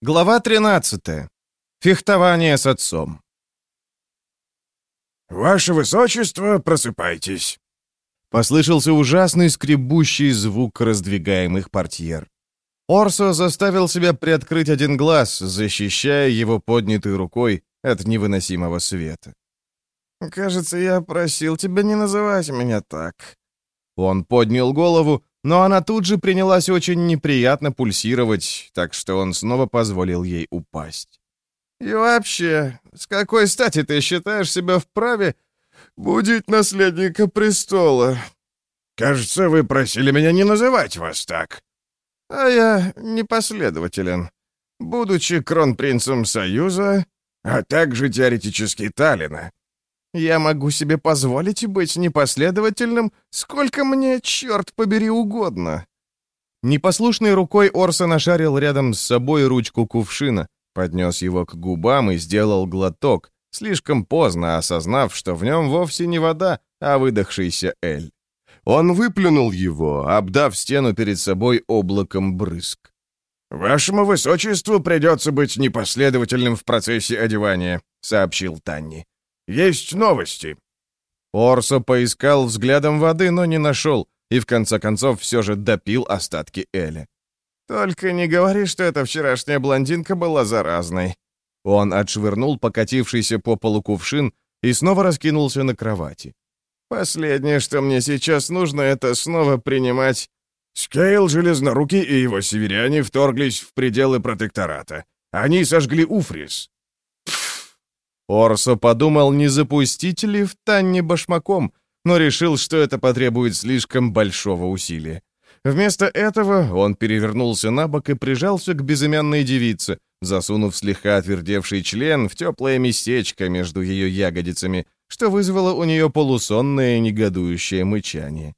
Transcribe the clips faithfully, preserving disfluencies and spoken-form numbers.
Глава тринадцатая. Фехтование с отцом. «Ваше высочество, просыпайтесь!» Послышался ужасный скребущий звук раздвигаемых портьер. Орсо заставил себя приоткрыть один глаз, защищая его поднятой рукой от невыносимого света. «Кажется, я просил тебя не называть меня так». Он поднял голову, но она тут же принялась очень неприятно пульсировать, так что он снова позволил ей упасть. «И вообще, с какой стати ты считаешь себя вправе будить наследника престола?» «Кажется, вы просили меня не называть вас так». «А я непоследователен. Будучи кронпринцем Союза, а также теоретически Таллина, я могу себе позволить быть непоследовательным, сколько мне, черт побери, угодно». Непослушной рукой Орсо нашарил рядом с собой ручку кувшина, поднес его к губам и сделал глоток, слишком поздно осознав, что в нем вовсе не вода, а выдохшийся эль. Он выплюнул его, обдав стену перед собой облаком брызг. «Вашему высочеству придется быть непоследовательным в процессе одевания», — сообщил Танни. «Есть новости». Орсо поискал взглядом воды, но не нашел, и в конце концов все же допил остатки эля. «Только не говори, что эта вчерашняя блондинка была заразной». Он отшвырнул покатившийся по полу кувшин и снова раскинулся на кровати. «Последнее, что мне сейчас нужно, это снова принимать...» Скейл Железнорукий и его северяне вторглись в пределы протектората. Они сожгли Уфрис. Орсо подумал, не запустить ли в Танни башмаком, но решил, что это потребует слишком большого усилия. Вместо этого он перевернулся на бок и прижался к безымянной девице, засунув слегка отвердевший член в теплое местечко между ее ягодицами, что вызвало у нее полусонное негодующее мычание.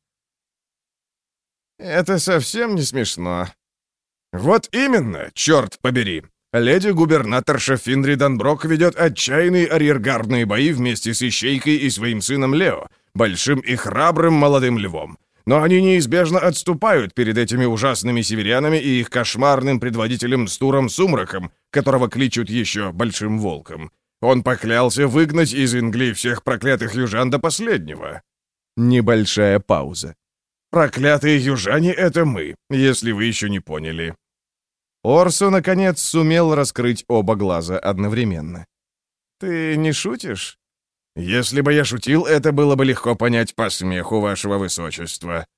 «Это совсем не смешно». «Вот именно, черт побери! Леди-губернаторша Финри Данброк ведет отчаянные арьергардные бои вместе с Ищейкой и своим сыном Лео, большим и храбрым молодым львом. Но они неизбежно отступают перед этими ужасными северянами и их кошмарным предводителем Стуром Сумраком, которого кличут еще Большим Волком. Он поклялся выгнать из Инглии всех проклятых южан до последнего». Небольшая пауза. «Проклятые южане — это мы, если вы еще не поняли». Орсо, наконец, сумел раскрыть оба глаза одновременно. «Ты не шутишь?» «Если бы я шутил, это было бы легко понять по смеху вашего высочества».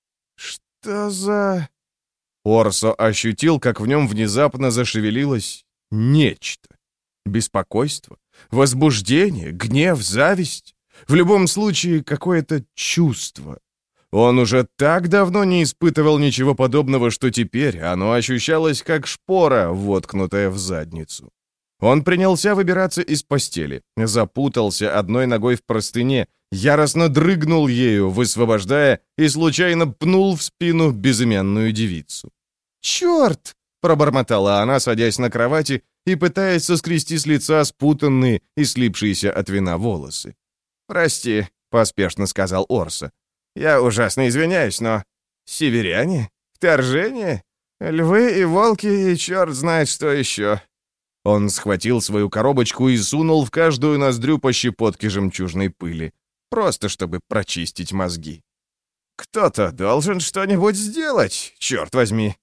«Что за...» Орсо ощутил, как в нем внезапно зашевелилось нечто. Беспокойство, возбуждение, гнев, зависть. В любом случае, какое-то чувство. Он уже так давно не испытывал ничего подобного, что теперь оно ощущалось как шпора, воткнутая в задницу. Он принялся выбираться из постели, запутался одной ногой в простыне, яростно дрыгнул ею, высвобождая, и случайно пнул в спину безымянную девицу. «Черт!» — пробормотала она, садясь на кровати и пытаясь соскрести с лица спутанные и слипшиеся от вина волосы. «Прости», — поспешно сказал Орсо. «Я ужасно извиняюсь, но... Северяне? Вторжение? Львы и волки, и черт знает что еще». Он схватил свою коробочку и сунул в каждую ноздрю по щепотке жемчужной пыли, просто чтобы прочистить мозги. «Кто-то должен что-нибудь сделать, черт возьми».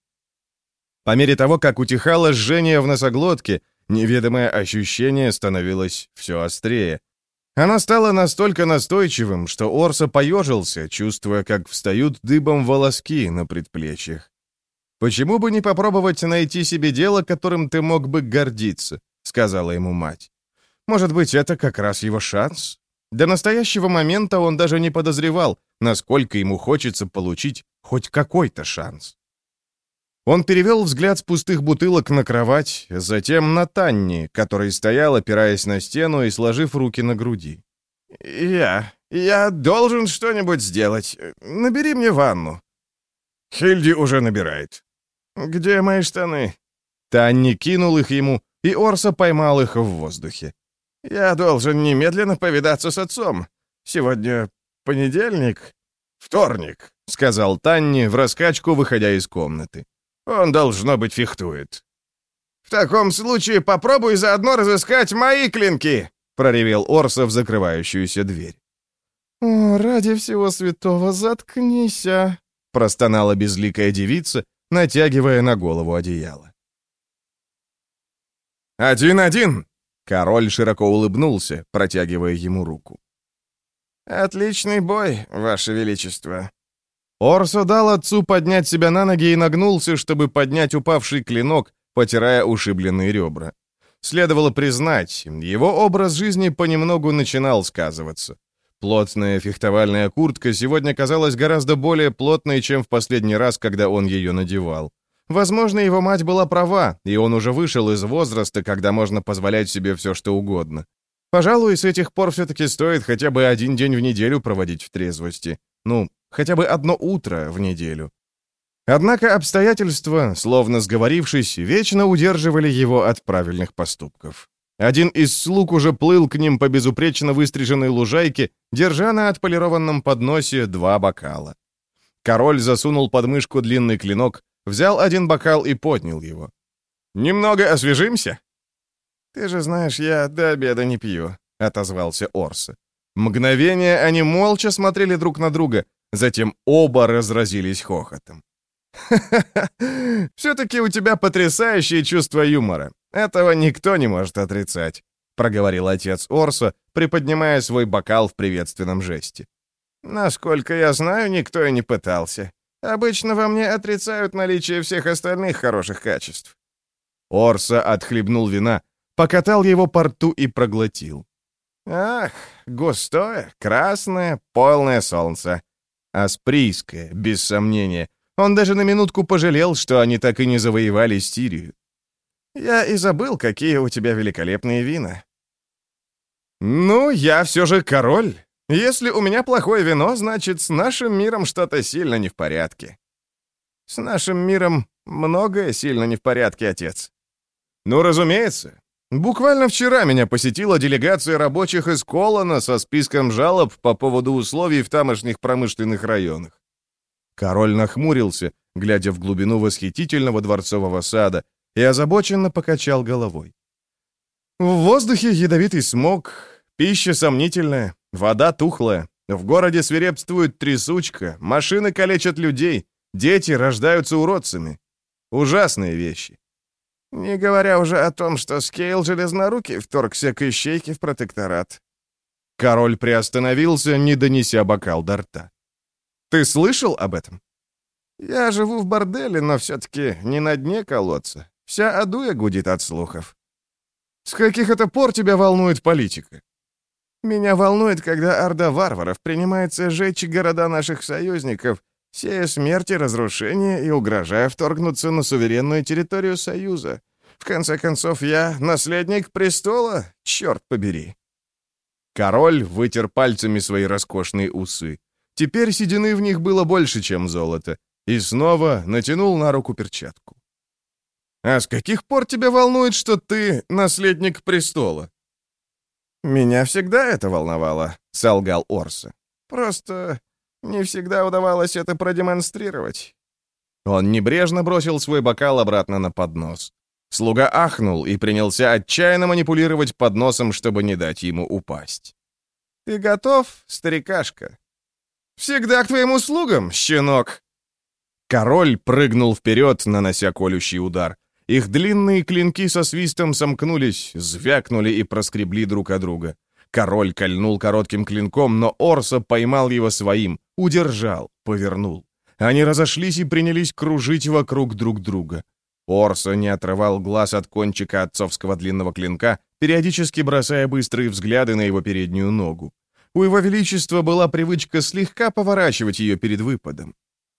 По мере того, как утихало жжение в носоглотке, неведомое ощущение становилось все острее. Оно стало настолько настойчивым, что Орсо поежился, чувствуя, как встают дыбом волоски на предплечьях. «Почему бы не попробовать найти себе дело, которым ты мог бы гордиться?» — сказала ему мать. «Может быть, это как раз его шанс?» До настоящего момента он даже не подозревал, насколько ему хочется получить хоть какой-то шанс. Он перевел взгляд с пустых бутылок на кровать, затем на Танни, который стоял, опираясь на стену и сложив руки на груди. «Я... я должен что-нибудь сделать. Набери мне ванну». «Хильди уже набирает». «Где мои штаны?» Танни кинул их ему, и Орсо поймал их в воздухе. «Я должен немедленно повидаться с отцом. Сегодня понедельник?» «Вторник», — сказал Танни, в раскачку выходя из комнаты. «Он, должно быть, фехтует». «В таком случае попробуй заодно разыскать мои клинки!» — проревел Орса в закрывающуюся дверь. «О, ради всего святого, заткнись, а!» — простонала безликая девица, натягивая на голову одеяло. «Один-один!» — король широко улыбнулся, протягивая ему руку. «Отличный бой, Ваше Величество!» Орсо дал отцу поднять себя на ноги и нагнулся, чтобы поднять упавший клинок, потирая ушибленные ребра. Следовало признать, его образ жизни понемногу начинал сказываться. Плотная фехтовальная куртка сегодня казалась гораздо более плотной, чем в последний раз, когда он ее надевал. Возможно, его мать была права, и он уже вышел из возраста, когда можно позволять себе все, что угодно. Пожалуй, с этих пор все-таки стоит хотя бы один день в неделю проводить в трезвости. Ну, хотя бы одно утро в неделю. Однако обстоятельства, словно сговорившись, вечно удерживали его от правильных поступков. Один из слуг уже плыл к ним по безупречно выстриженной лужайке, держа на отполированном подносе два бокала. Король засунул под мышку длинный клинок, взял один бокал и поднял его. «Немного освежимся?» «Ты же знаешь, я до обеда не пью», — отозвался Орса. Мгновение они молча смотрели друг на друга, затем оба разразились хохотом. «Ха-ха-ха! Все-таки у тебя потрясающее чувство юмора. Этого никто не может отрицать», — проговорил отец Орса, приподнимая свой бокал в приветственном жесте. «Насколько я знаю, никто и не пытался. Обычно во мне отрицают наличие всех остальных хороших качеств». Орса отхлебнул вина, покатал его по рту и проглотил. «Ах, густое, красное, полное солнце». Асприйское, без сомнения. Он даже на минутку пожалел, что они так и не завоевали Стирию. «Я и забыл, какие у тебя великолепные вина». «Ну, я все же король. Если у меня плохое вино, значит, с нашим миром что-то сильно не в порядке». «С нашим миром многое сильно не в порядке, отец». «Ну, разумеется. Буквально вчера меня посетила делегация рабочих из Колона со списком жалоб по поводу условий в тамошних промышленных районах». Король нахмурился, глядя в глубину восхитительного дворцового сада, и озабоченно покачал головой. «В воздухе ядовитый смог, пища сомнительная, вода тухлая, в городе свирепствует трясучка, машины калечат людей, дети рождаются уродцами. Ужасные вещи». «Не говоря уже о том, что Скейл Железнорукий вторгся к ищейке в протекторат». Король приостановился, не донеся бокал до рта. «Ты слышал об этом?» «Я живу в борделе, но все-таки не на дне колодца. Вся Адуя гудит от слухов». «С каких это пор тебя волнует политика?» «Меня волнует, когда орда варваров принимается сжечь города наших союзников, сея смерть и разрушение и угрожая вторгнуться на суверенную территорию Союза. В конце концов, я наследник престола, черт побери». Король вытер пальцами свои роскошные усы. Теперь седины в них было больше, чем золото, и снова натянул на руку перчатку. «А с каких пор тебя волнует, что ты наследник престола?» «Меня всегда это волновало», — солгал Орса. «Просто не всегда удавалось это продемонстрировать». Он небрежно бросил свой бокал обратно на поднос. Слуга ахнул и принялся отчаянно манипулировать подносом, чтобы не дать ему упасть. «Ты готов, старикашка?» «Всегда к твоим услугам, щенок!» Король прыгнул вперед, нанося колющий удар. Их длинные клинки со свистом сомкнулись, звякнули и проскребли друг от друга. Король кольнул коротким клинком, но Орса поймал его своим, удержал, повернул. Они разошлись и принялись кружить вокруг друг друга. Орса не отрывал глаз от кончика отцовского длинного клинка, периодически бросая быстрые взгляды на его переднюю ногу. У его величества была привычка слегка поворачивать ее перед выпадом.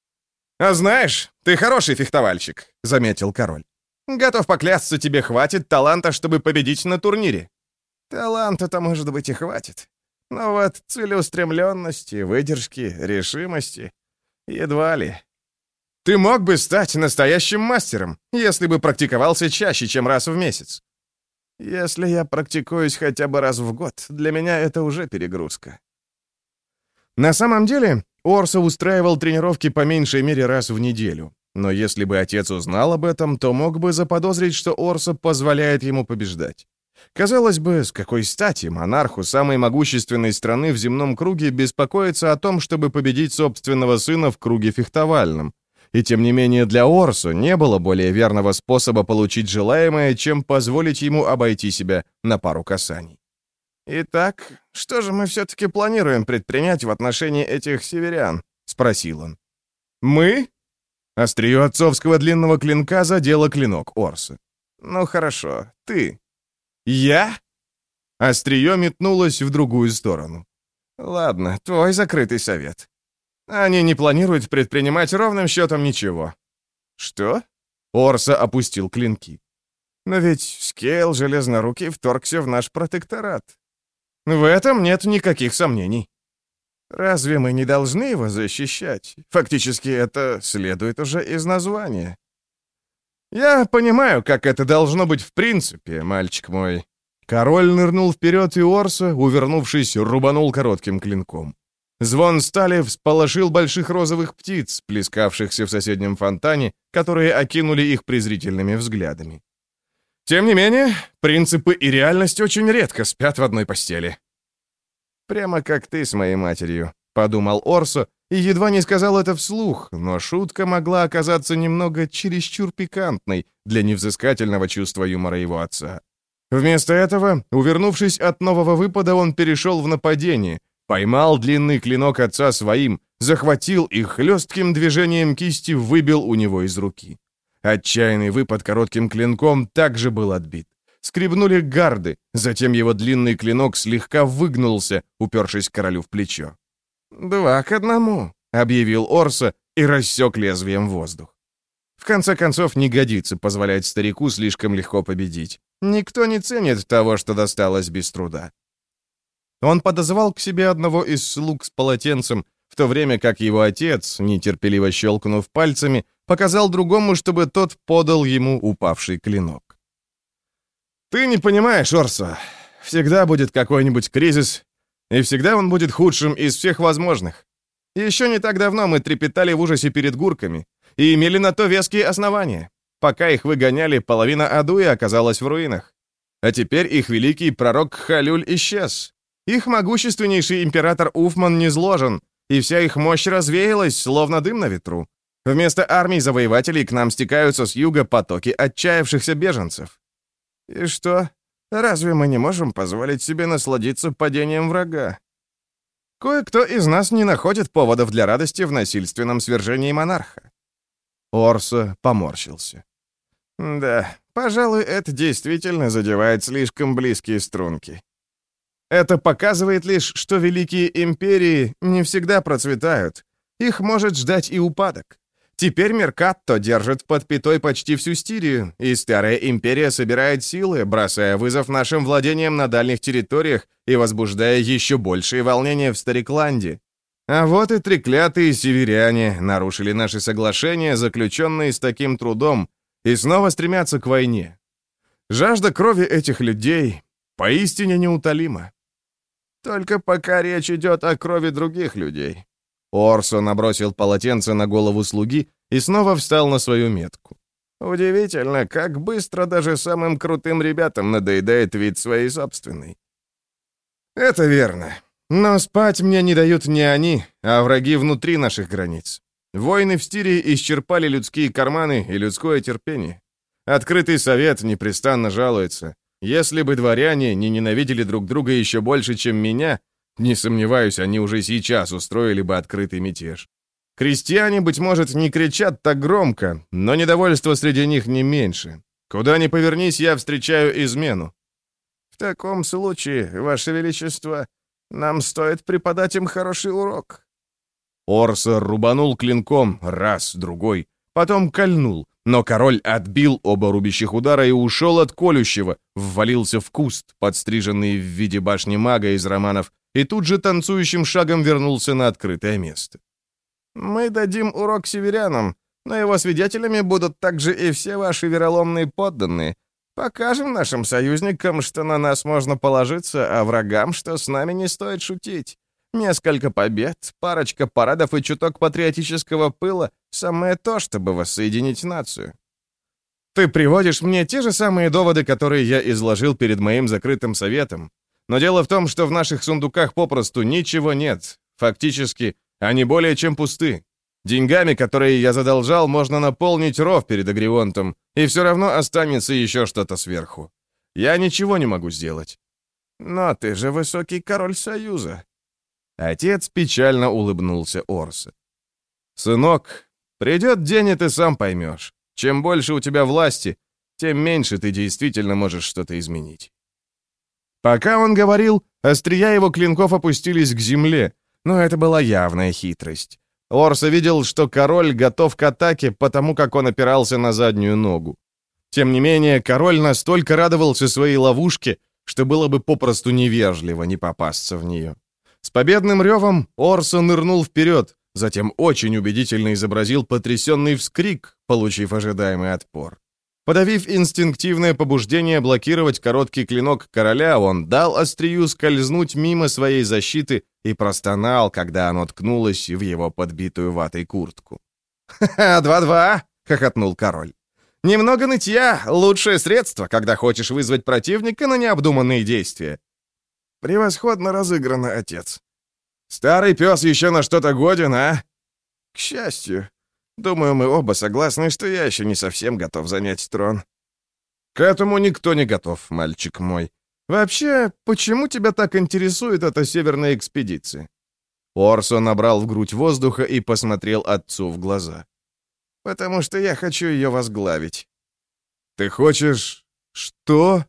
«А знаешь, ты хороший фехтовальщик», — заметил король. «Готов поклясться, тебе хватит таланта, чтобы победить на турнире». «Таланта-то, может быть, и хватит. Но вот целеустремленности, выдержки, решимости едва ли». «Ты мог бы стать настоящим мастером, если бы практиковался чаще, чем раз в месяц». «Если я практикуюсь хотя бы раз в год, для меня это уже перегрузка». На самом деле, Орса устраивал тренировки по меньшей мере раз в неделю. Но если бы отец узнал об этом, то мог бы заподозрить, что Орсо позволяет ему побеждать. Казалось бы, с какой стати монарху самой могущественной страны в земном круге беспокоиться о том, чтобы победить собственного сына в круге фехтовальном? И тем не менее для Орсо не было более верного способа получить желаемое, чем позволить ему обойти себя на пару касаний. «Итак, что же мы все-таки планируем предпринять в отношении этих северян?» — спросил он. «Мы?» Острие отцовского длинного клинка задело клинок Орсо. «Ну хорошо, ты». «Я?» Острие метнулось в другую сторону. «Ладно, твой закрытый совет. Они не планируют предпринимать ровным счетом ничего». «Что?» Орсо опустил клинки. «Но ведь Скейл Железнорукий вторгся в наш протекторат. В этом нет никаких сомнений. Разве мы не должны его защищать? Фактически это следует уже из названия». «Я понимаю, как это должно быть в принципе, мальчик мой». Король нырнул вперед, и Орсо, увернувшись, рубанул коротким клинком. Звон стали всполошил больших розовых птиц, плескавшихся в соседнем фонтане, которые окинули их презрительными взглядами. Тем не менее, принципы и реальность очень редко спят в одной постели. «Прямо как ты с моей матерью», — подумал Орсо, и едва не сказал это вслух, но шутка могла оказаться немного чересчур пикантной для невзыскательного чувства юмора его отца. Вместо этого, увернувшись от нового выпада, он перешел в нападение, поймал длинный клинок отца своим, захватил и хлестким движением кисти выбил у него из руки. Отчаянный выпад коротким клинком также был отбит. Скребнули гарды, затем его длинный клинок слегка выгнулся, упершись королю в плечо. «Два к одному», — объявил Орсо и рассек лезвием воздух. В конце концов, не годится позволять старику слишком легко победить. Никто не ценит того, что досталось без труда. Он подозвал к себе одного из слуг с полотенцем, в то время как его отец, нетерпеливо щелкнув пальцами, показал другому, чтобы тот подал ему упавший клинок. «Ты не понимаешь, Орсо, всегда будет какой-нибудь кризис, и всегда он будет худшим из всех возможных. Еще не так давно мы трепетали в ужасе перед гурками и имели на то веские основания. Пока их выгоняли, половина Адуи оказалась в руинах. А теперь их великий пророк Халюль исчез. Их могущественнейший император Уфман низложен, и вся их мощь развеялась, словно дым на ветру. Вместо армий завоевателей к нам стекаются с юга потоки отчаявшихся беженцев. И что, разве мы не можем позволить себе насладиться падением врага? Кое-кто из нас не находит поводов для радости в насильственном свержении монарха». Орсо поморщился. «Да, пожалуй, это действительно задевает слишком близкие струнки. Это показывает лишь, что великие империи не всегда процветают. Их может ждать и упадок. Теперь Меркатто держит под пятой почти всю Стирию, и Старая Империя собирает силы, бросая вызов нашим владениям на дальних территориях и возбуждая еще большие волнения в Старикланде. А вот и треклятые северяне нарушили наши соглашения, заключенные с таким трудом, и снова стремятся к войне. Жажда крови этих людей поистине неутолима. Только пока речь идет о крови других людей». Орсо набросил полотенце на голову слуги и снова встал на свою метку. «Удивительно, как быстро даже самым крутым ребятам надоедает вид своей собственной». «Это верно. Но спать мне не дают не они, а враги внутри наших границ. Войны в Стирии исчерпали людские карманы и людское терпение. Открытый совет непрестанно жалуется. Если бы дворяне не ненавидели друг друга еще больше, чем меня, не сомневаюсь, они уже сейчас устроили бы открытый мятеж. Крестьяне, быть может, не кричат так громко, но недовольство среди них не меньше. Куда ни повернись, я встречаю измену». «В таком случае, Ваше Величество, нам стоит преподать им хороший урок». Орсо рубанул клинком раз, другой, потом кольнул, но король отбил оба рубящих удара и ушел от колющего, ввалился в куст, подстриженный в виде башни мага из романов, и тут же танцующим шагом вернулся на открытое место. «Мы дадим урок северянам, но его свидетелями будут также и все ваши вероломные подданные. Покажем нашим союзникам, что на нас можно положиться, а врагам, что с нами не стоит шутить. Несколько побед, парочка парадов и чуток патриотического пыла, Самое то, чтобы воссоединить нацию. Ты приводишь мне те же самые доводы, которые я изложил перед моим закрытым советом. Но дело в том, что в наших сундуках попросту ничего нет. Фактически, они более чем пусты. Деньгами, которые я задолжал, можно наполнить ров перед Агрионтом, и все равно останется еще что-то сверху. Я ничего не могу сделать. Но ты же высокий король Союза. Отец печально улыбнулся Орса. Сынок, придет день, и ты сам поймешь. Чем больше у тебя власти, тем меньше ты действительно можешь что-то изменить. Пока он говорил, острия его клинков опустились к земле, но это была явная хитрость. Орса видел, что король готов к атаке, потому как он опирался на заднюю ногу. Тем не менее, король настолько радовался своей ловушке, что было бы попросту невежливо не попасться в нее. С победным ревом Орса нырнул вперед, затем очень убедительно изобразил потрясенный вскрик, получив ожидаемый отпор. Подавив инстинктивное побуждение блокировать короткий клинок короля, он дал острию скользнуть мимо своей защиты и простонал, когда оно ткнулось в его подбитую ватой куртку. «Ха-ха, два-два!» — хохотнул король. «Немного нытья — лучшее средство, когда хочешь вызвать противника на необдуманные действия». «Превосходно разыграно, отец». «Старый пес еще на что-то годен, а?» «К счастью. Думаю, мы оба согласны, что я еще не совсем готов занять трон». «К этому никто не готов, мальчик мой. Вообще, почему тебя так интересует эта северная экспедиция?» Орсо набрал в грудь воздуха и посмотрел отцу в глаза. «Потому что я хочу ее возглавить». «Ты хочешь... что?»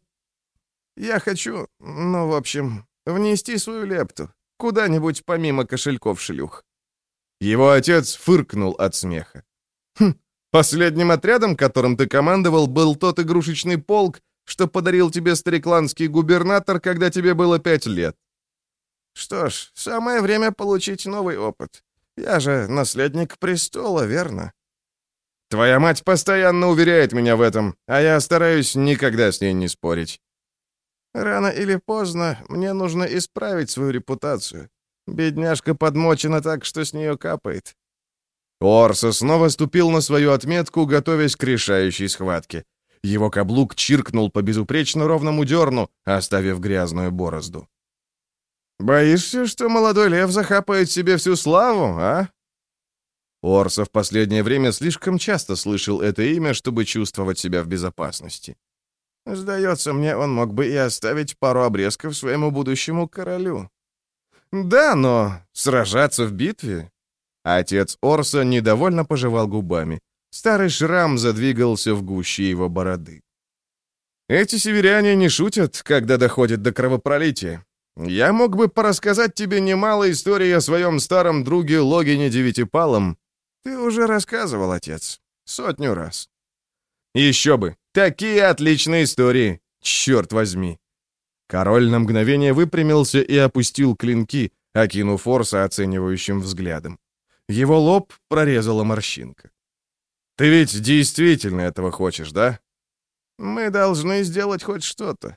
«Я хочу, ну, в общем, внести свою лепту. Куда-нибудь помимо кошельков шлюх». Его отец фыркнул от смеха. «Хм, последним отрядом, которым ты командовал, был тот игрушечный полк, что подарил тебе старикландский губернатор, когда тебе было пять лет». «Что ж, самое время получить новый опыт. Я же наследник престола, верно?» «Твоя мать постоянно уверяет меня в этом, а я стараюсь никогда с ней не спорить». «Рано или поздно мне нужно исправить свою репутацию. Бедняжка подмочена так, что с нее капает». Орса снова ступил на свою отметку, готовясь к решающей схватке. Его каблук чиркнул по безупречно ровному дерну, оставив грязную борозду. «Боишься, что молодой лев захапает себе всю славу, а?» Орса в последнее время слишком часто слышал это имя, чтобы чувствовать себя в безопасности. «Сдается мне, он мог бы и оставить пару обрезков своему будущему королю». «Да, но сражаться в битве...» Отец Орса недовольно пожевал губами. Старый шрам задвигался в гуще его бороды. «Эти северяне не шутят, когда доходит до кровопролития. Я мог бы порассказать тебе немало историй о своем старом друге Логине Девятипалом». «Ты уже рассказывал, отец. Сотню раз». «Еще бы! Такие отличные истории! Черт возьми!» Король на мгновение выпрямился и опустил клинки, окинув Орса оценивающим взглядом. Его лоб прорезала морщинка. «Ты ведь действительно этого хочешь, да?» «Мы должны сделать хоть что-то».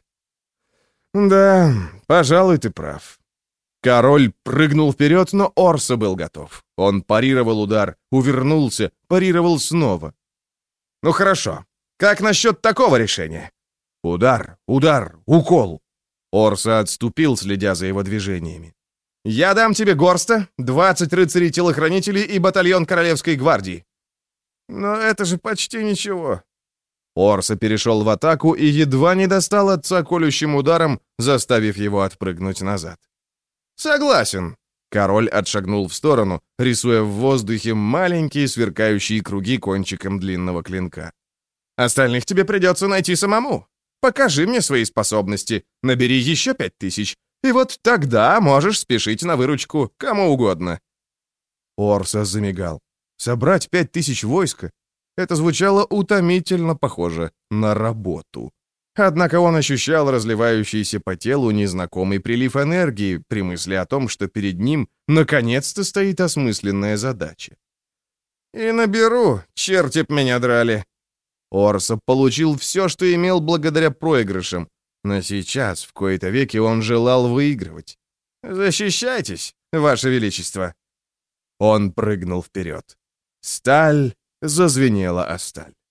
«Да, пожалуй, ты прав». Король прыгнул вперед, но Орса был готов. Он парировал удар, увернулся, парировал снова. «Ну хорошо. Как насчет такого решения?» Удар, удар, укол. Орса отступил, следя за его движениями. «Я дам тебе горста, двадцать рыцарей-телохранителей и батальон Королевской гвардии». «Но это же почти ничего». Орса перешел в атаку и едва не достал отца колющим ударом, заставив его отпрыгнуть назад. «Согласен». Король отшагнул в сторону, рисуя в воздухе маленькие сверкающие круги кончиком длинного клинка. «Остальных тебе придется найти самому. Покажи мне свои способности, набери еще пять тысяч, и вот тогда можешь спешить на выручку кому угодно». Орса замигал. Собрать пять тысяч войска? Это звучало утомительно похоже на работу. Однако он ощущал разливающийся по телу незнакомый прилив энергии при мысли о том, что перед ним наконец-то стоит осмысленная задача. «И наберу, черти б меня драли!» Орса получил все, что имел благодаря проигрышам, но сейчас, в кои-то веки, он желал выигрывать. «Защищайтесь, Ваше Величество!» Он прыгнул вперед. Сталь зазвенела о сталь.